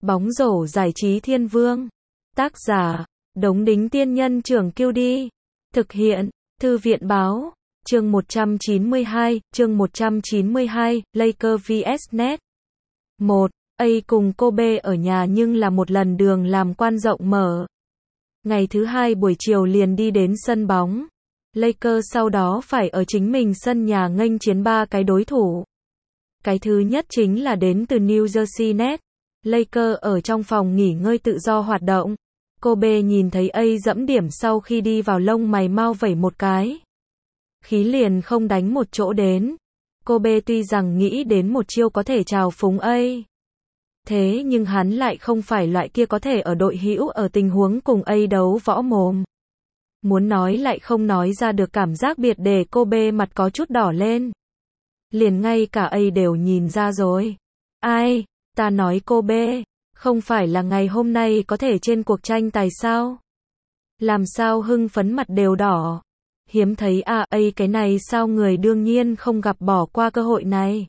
Bóng rổ giải trí thiên vương. Tác giả, Đống Đính Tiên Nhân Trưởng Kiêu Đi. Thực hiện, Thư viện Báo. Chương 192, Lakers vs Nets. 1. A cùng Kobe ở nhà nhưng là một lần đường làm quan rộng mở. Ngày thứ hai buổi chiều liền đi đến sân bóng. Lakers sau đó phải ở chính mình sân nhà nghênh chiến 3 cái đối thủ. Cái thứ nhất chính là đến từ New Jersey Nets. Lakers ở trong phòng nghỉ ngơi tự do hoạt động. Kobe nhìn thấy A dẫm điểm sau khi đi vào lông mày mau vẩy một cái. Khí liền không đánh một chỗ đến. Kobe tuy rằng nghĩ đến một chiêu có thể trào phúng A. Thế nhưng hắn lại không phải loại kia có thể ở đội hữu ở tình huống cùng A đấu võ mồm. Muốn nói lại không nói ra được cảm giác biệt để Kobe mặt có chút đỏ lên. Liền ngay cả A đều nhìn ra rồi. Ai, ta nói Kobe, không phải là ngày hôm nay có thể trên cuộc tranh tài sao? Làm sao hưng phấn mặt đều đỏ? Hiếm thấy A cái này sao người đương nhiên không gặp bỏ qua cơ hội này.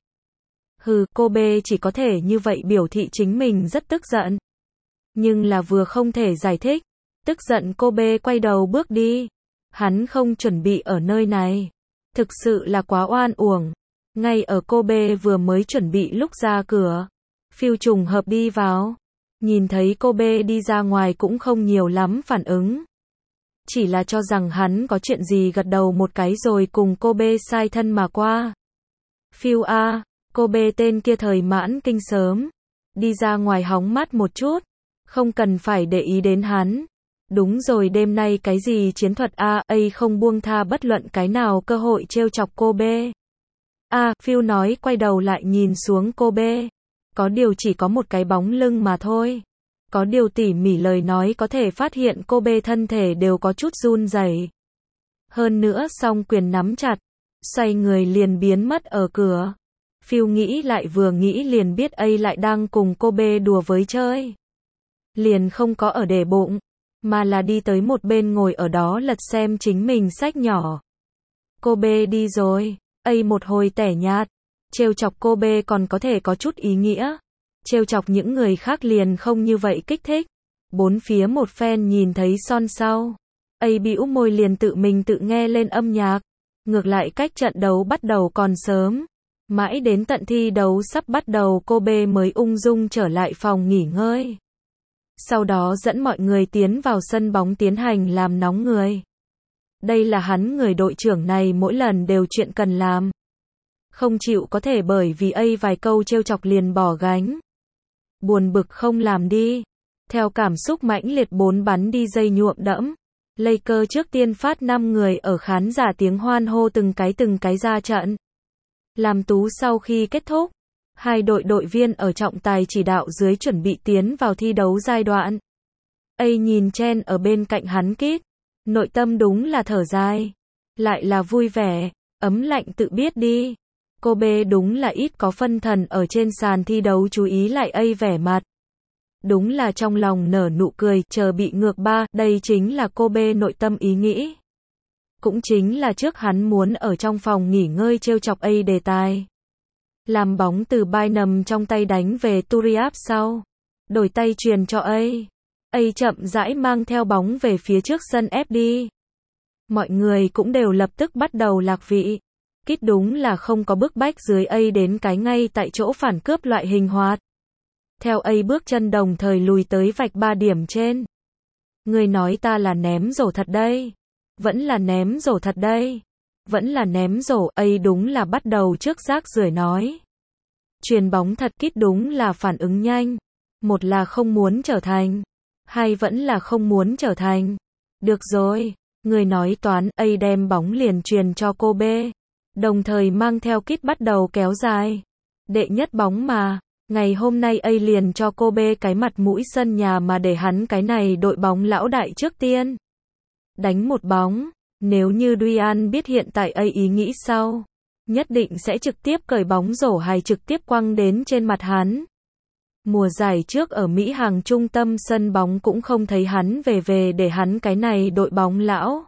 Kobe chỉ có thể như vậy biểu thị chính mình rất tức giận. Nhưng là vừa không thể giải thích. Tức giận Kobe quay đầu bước đi. Hắn không chuẩn bị ở nơi này. Thực sự là quá oan uổng. Ngay ở Kobe vừa mới chuẩn bị lúc ra cửa. Phil trùng hợp đi vào. Nhìn thấy Kobe đi ra ngoài cũng không nhiều lắm phản ứng. Chỉ là cho rằng hắn có chuyện gì gật đầu một cái rồi cùng Kobe sai thân mà qua. Phil a, Kobe tên kia thời mãn kinh sớm. Đi ra ngoài hóng mát một chút. Không cần phải để ý đến hắn. Đúng rồi, đêm nay cái gì chiến thuật a không buông tha bất luận cái nào cơ hội trêu chọc Kobe. Phil nói quay đầu lại nhìn xuống Kobe. Có điều chỉ có một cái bóng lưng mà thôi. Có điều tỉ mỉ lời nói có thể phát hiện Kobe thân thể đều có chút run rẩy. Hơn nữa song quyền nắm chặt. Xoay người liền biến mất ở cửa. Phil nghĩ lại vừa nghĩ liền biết A lại đang cùng Kobe đùa với chơi. Liền không có ở để bụng. Mà là đi tới một bên ngồi ở đó lật xem chính mình sách nhỏ. Kobe đi rồi. A một hồi tẻ nhạt. Trêu chọc Kobe còn có thể có chút ý nghĩa. Trêu chọc những người khác liền không như vậy kích thích. Bốn phía một phen nhìn thấy son sau. A bĩu môi liền tự mình tự nghe lên âm nhạc. Ngược lại cách trận đấu bắt đầu còn sớm. Mãi đến tận thi đấu sắp bắt đầu Kobe mới ung dung trở lại phòng nghỉ ngơi. Sau đó dẫn mọi người tiến vào sân bóng tiến hành làm nóng người. Đây là hắn người đội trưởng này mỗi lần đều chuyện cần làm. Không chịu có thể bởi vì A vài câu trêu chọc liền bỏ gánh. Buồn bực không làm đi. Theo cảm xúc mãnh liệt bốn bắn đi dây nhuộm đẫm. Lakers trước tiên phát 5 người ở khán giả tiếng hoan hô từng cái ra trận. Làm tú sau khi kết thúc. Hai đội viên ở trọng tài chỉ đạo dưới chuẩn bị tiến vào thi đấu giai đoạn. A nhìn Chen ở bên cạnh hắn kít. Nội tâm đúng là thở dài. Lại là vui vẻ. Ấm lạnh tự biết đi. Kobe đúng là ít có phân thần ở trên sàn thi đấu chú ý lại A vẻ mặt. Đúng là trong lòng nở nụ cười, chờ bị ngược ba, đây chính là Kobe nội tâm ý nghĩ. Cũng chính là trước hắn muốn ở trong phòng nghỉ ngơi trêu chọc A đề tài. Làm bóng từ Bynum trong tay đánh về Turiaf sau. Đổi tay truyền cho A. A chậm rãi mang theo bóng về phía trước sân ép đi. Mọi người cũng đều lập tức bắt đầu lạc vị. Kít đúng là không có bức bách dưới A đến cái ngay tại chỗ phản cướp loại hình hoạt. Theo A bước chân đồng thời lùi tới vạch 3 điểm trên. Người nói ta là ném rổ thật đây. Vẫn là ném rổ thật đây. Vẫn là ném rổ. A đúng là bắt đầu trước rác rưởi nói. Truyền bóng thật Kít đúng là phản ứng nhanh. Một là không muốn trở thành. Hai vẫn là không muốn trở thành. Được rồi. Người nói toán. A đem bóng liền truyền cho Kobe. Đồng thời mang theo Kít bắt đầu kéo dài. Đệ nhất bóng mà. Ngày hôm nay A liền cho Kobe cái mặt mũi sân nhà mà để hắn cái này đội bóng lão đại trước tiên. Đánh một bóng. Nếu như Duan biết hiện tại A ý nghĩ sau. Nhất định sẽ trực tiếp cởi bóng rổ hay trực tiếp quăng đến trên mặt hắn. Mùa giải trước ở Mỹ hàng trung tâm sân bóng cũng không thấy hắn về để hắn cái này đội bóng lão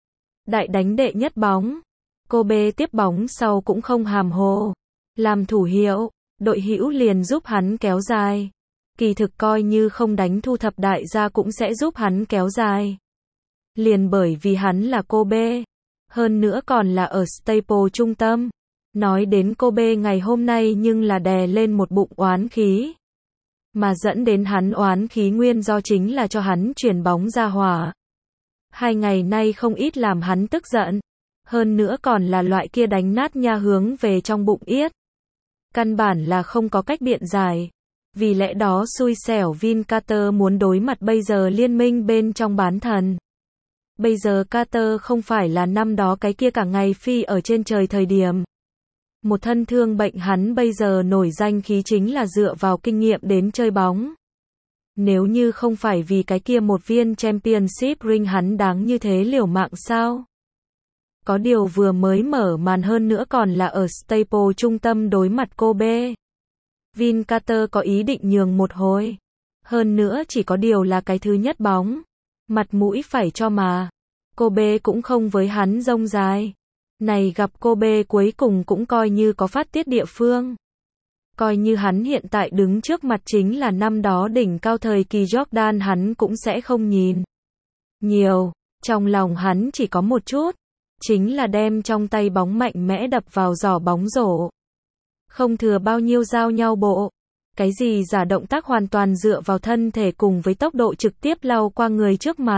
đại đánh đệ nhất bóng. Kobe tiếp bóng sau cũng không hàm hồ. Làm thủ hiệu. Đội hữu liền giúp hắn kéo dài. Kỳ thực coi như không đánh thu thập đại gia cũng sẽ giúp hắn kéo dài. Liền bởi vì hắn là Kobe. Hơn nữa còn là ở Staple trung tâm. Nói đến Kobe ngày hôm nay nhưng là đè lên một bụng oán khí. Mà dẫn đến hắn oán khí nguyên do chính là cho hắn chuyển bóng ra hỏa. 2 ngày nay không ít làm hắn tức giận. Hơn nữa còn là loại kia đánh nát nha hướng về trong bụng yết. Căn bản là không có cách biện giải. Vì lẽ đó xui xẻo Vin Carter muốn đối mặt bây giờ liên minh bên trong bán thần. Bây giờ Carter không phải là năm đó cái kia cả ngày phi ở trên trời thời điểm. Một thân thương bệnh hắn bây giờ nổi danh khí chính là dựa vào kinh nghiệm đến chơi bóng. Nếu như không phải vì cái kia một viên championship ring hắn đáng như thế liều mạng sao? Có điều vừa mới mở màn hơn nữa còn là ở Staple trung tâm đối mặt Kobe. Vin Carter có ý định nhường một hồi. Hơn nữa chỉ có điều là cái thứ nhất bóng. Mặt mũi phải cho mà. Kobe cũng không với hắn rông dài. Này gặp Kobe cuối cùng cũng coi như có phát tiết địa phương. Coi như hắn hiện tại đứng trước mặt chính là năm đó đỉnh cao thời kỳ Jordan hắn cũng sẽ không nhìn nhiều. Trong lòng hắn chỉ có một chút. Chính là đem trong tay bóng mạnh mẽ đập vào giỏ bóng rổ. Không thừa bao nhiêu giao nhau bộ. Cái gì giả động tác hoàn toàn dựa vào thân thể cùng với tốc độ trực tiếp lao qua người trước mặt.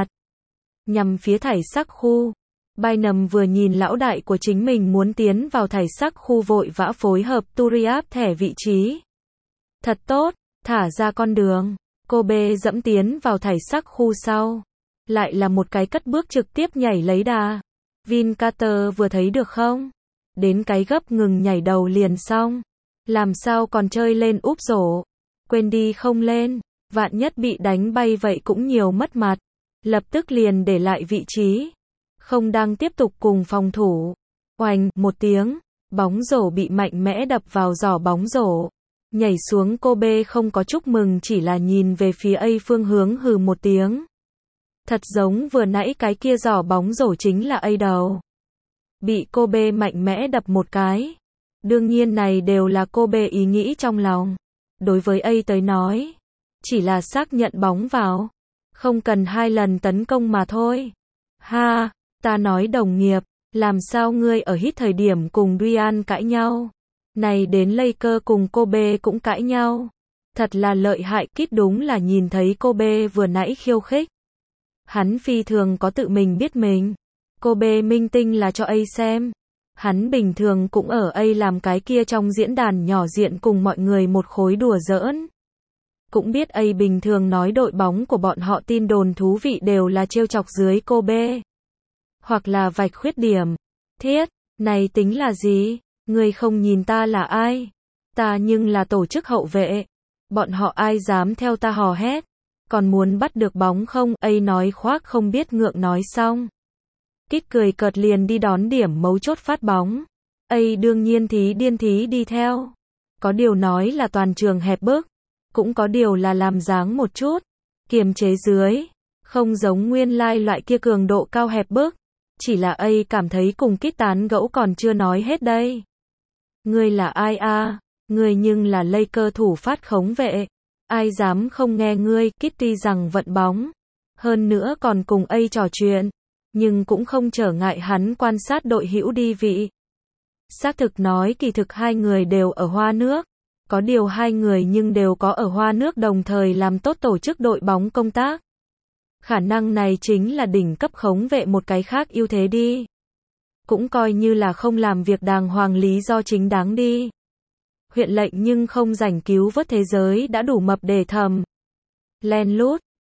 Nhằm phía thảy sắc khu. Bynum vừa nhìn lão đại của chính mình muốn tiến vào thảy sắc khu vội vã phối hợp Turiaf thẻ vị trí. Thật tốt, thả ra con đường. Kobe dẫm tiến vào thảy sắc khu sau. Lại là một cái cất bước trực tiếp nhảy lấy đà. Vin Carter vừa thấy được không? Đến cái gấp ngừng nhảy đầu liền xong. Làm sao còn chơi lên úp rổ? Quên đi không lên. Vạn nhất bị đánh bay vậy cũng nhiều mất mặt. Lập tức liền để lại vị trí. Không đang tiếp tục cùng phòng thủ. Oành, một tiếng. Bóng rổ bị mạnh mẽ đập vào giỏ bóng rổ. Nhảy xuống Kobe không có chúc mừng chỉ là nhìn về phía A phương hướng hừ một tiếng. Thật giống vừa nãy cái kia giỏ bóng rổ chính là A đầu. Bị Kobe mạnh mẽ đập một cái. Đương nhiên này đều là Kobe ý nghĩ trong lòng. Đối với A tới nói. Chỉ là xác nhận bóng vào. Không cần 2 lần tấn công mà thôi. Ha, ta nói đồng nghiệp. Làm sao ngươi ở hit thời điểm cùng Ryan cãi nhau. Này đến Laker cùng Kobe cũng cãi nhau. Thật là lợi hại. Kid đúng là nhìn thấy Kobe vừa nãy khiêu khích. Hắn phi thường có tự mình biết mình. Kobe minh tinh là cho A xem. Hắn bình thường cũng ở A làm cái kia trong diễn đàn nhỏ diện cùng mọi người một khối đùa giỡn. Cũng biết A bình thường nói đội bóng của bọn họ tin đồn thú vị đều là trêu chọc dưới Kobe. Hoặc là vạch khuyết điểm. Thiết, này tính là gì? Ngươi không nhìn ta là ai? Ta nhưng là tổ chức hậu vệ. Bọn họ ai dám theo ta hò hét? Còn muốn bắt được bóng không? A nói khoác không biết ngượng nói xong. Kid cười cợt liền đi đón điểm mấu chốt phát bóng. A đương nhiên thí điên thí đi theo. Có điều nói là toàn trường hẹp bức. Cũng có điều là làm dáng một chút. Kiềm chế dưới. Không giống nguyên lai loại kia cường độ cao hẹp bức. Chỉ là A cảm thấy cùng Kid tán gẫu còn chưa nói hết đây. Ngươi là ai a? Ngươi nhưng là Laker thủ phát khống vệ. Ai dám không nghe ngươi? Kid tuy rằng vận bóng. Hơn nữa còn cùng A trò chuyện. Nhưng cũng không trở ngại hắn quan sát đội hữu đi vị. Xác thực nói kỳ thực 2 người đều ở Hoa nước. Có điều 2 người nhưng đều có ở Hoa nước đồng thời làm tốt tổ chức đội bóng công tác. Khả năng này chính là đỉnh cấp khống vệ một cái khác ưu thế đi. Cũng coi như là không làm việc đàng hoàng lý do chính đáng đi. Huyện lệnh nhưng không rảnh cứu vớt thế giới đã đủ mập để thầm. Len lút,